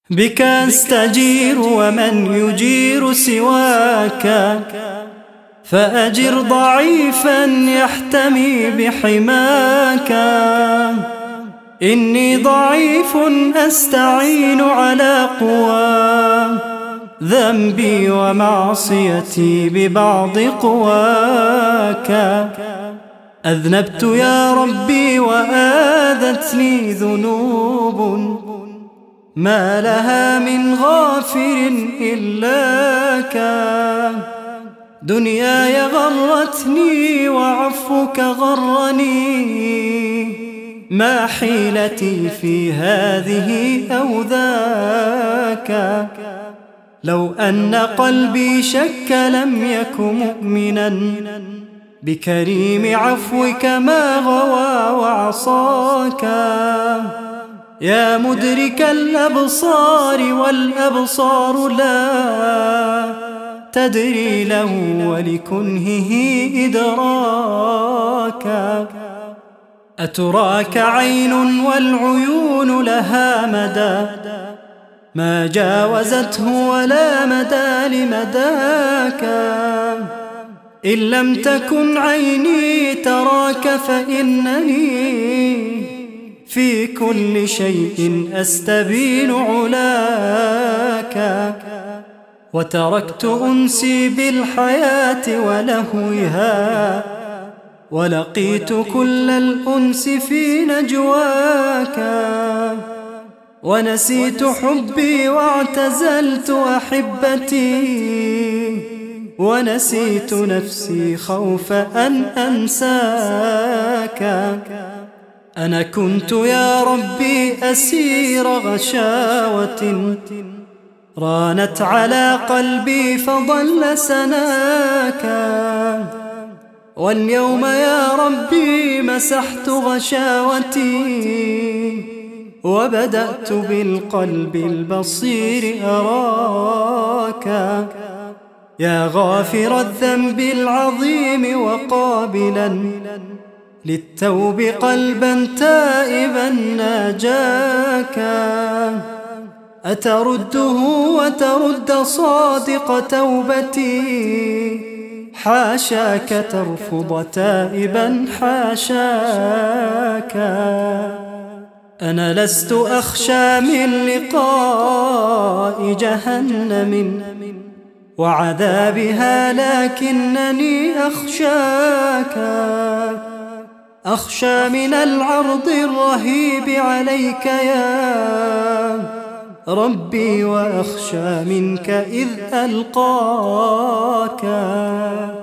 بك أستجير ومن يجير سواك، فأجر ضعيفا يحتمي بحماك. إني ضعيف أستعين على قوى ذنبي ومعصيتي ببعض قواك. أذنبت يا ربي وآذتني ذنوب ما لها من غافر إلاك. دنياي غرتني وعفوك غرني، ما حيلتي في هذه أو ذاك. لو أن قلبي شك لم يك مؤمنا بكريم عفوك ما غوى وعصاك. يا مدرك الأبصار والأبصار لا تدري له ولكنهه إدراكا. أتراك عين والعيون لها مدى ما جاوزته ولا مدى لمداك. إن لم تكن عيني تراك فإنني في كل شيء أستبين علاك. وتركت أنسي بالحياة ولهوها، ولقيت كل الأنس في نجواك. ونسيت حبي واعتزلت أحبتي، ونسيت نفسي خوف أن أنساك. أنا كنت يا ربي أسير غشاوة رانت على قلبي فضل سناك. واليوم يا ربي مسحت غشاوتي، وبدأت بالقلب البصير أراك. يا غافر الذنب العظيم وقابلا للتوب قلبا تائبا ناجاك. أترده وترد صادق توبتي، حاشاك ترفض تائبا حاشاك. أنا لست أخشى من لقاء جهنم وعذابها، لكنني أخشاك. أخشى من العرض الرهيب عليك يا ربي، وأخشى منك إذ ألقاك.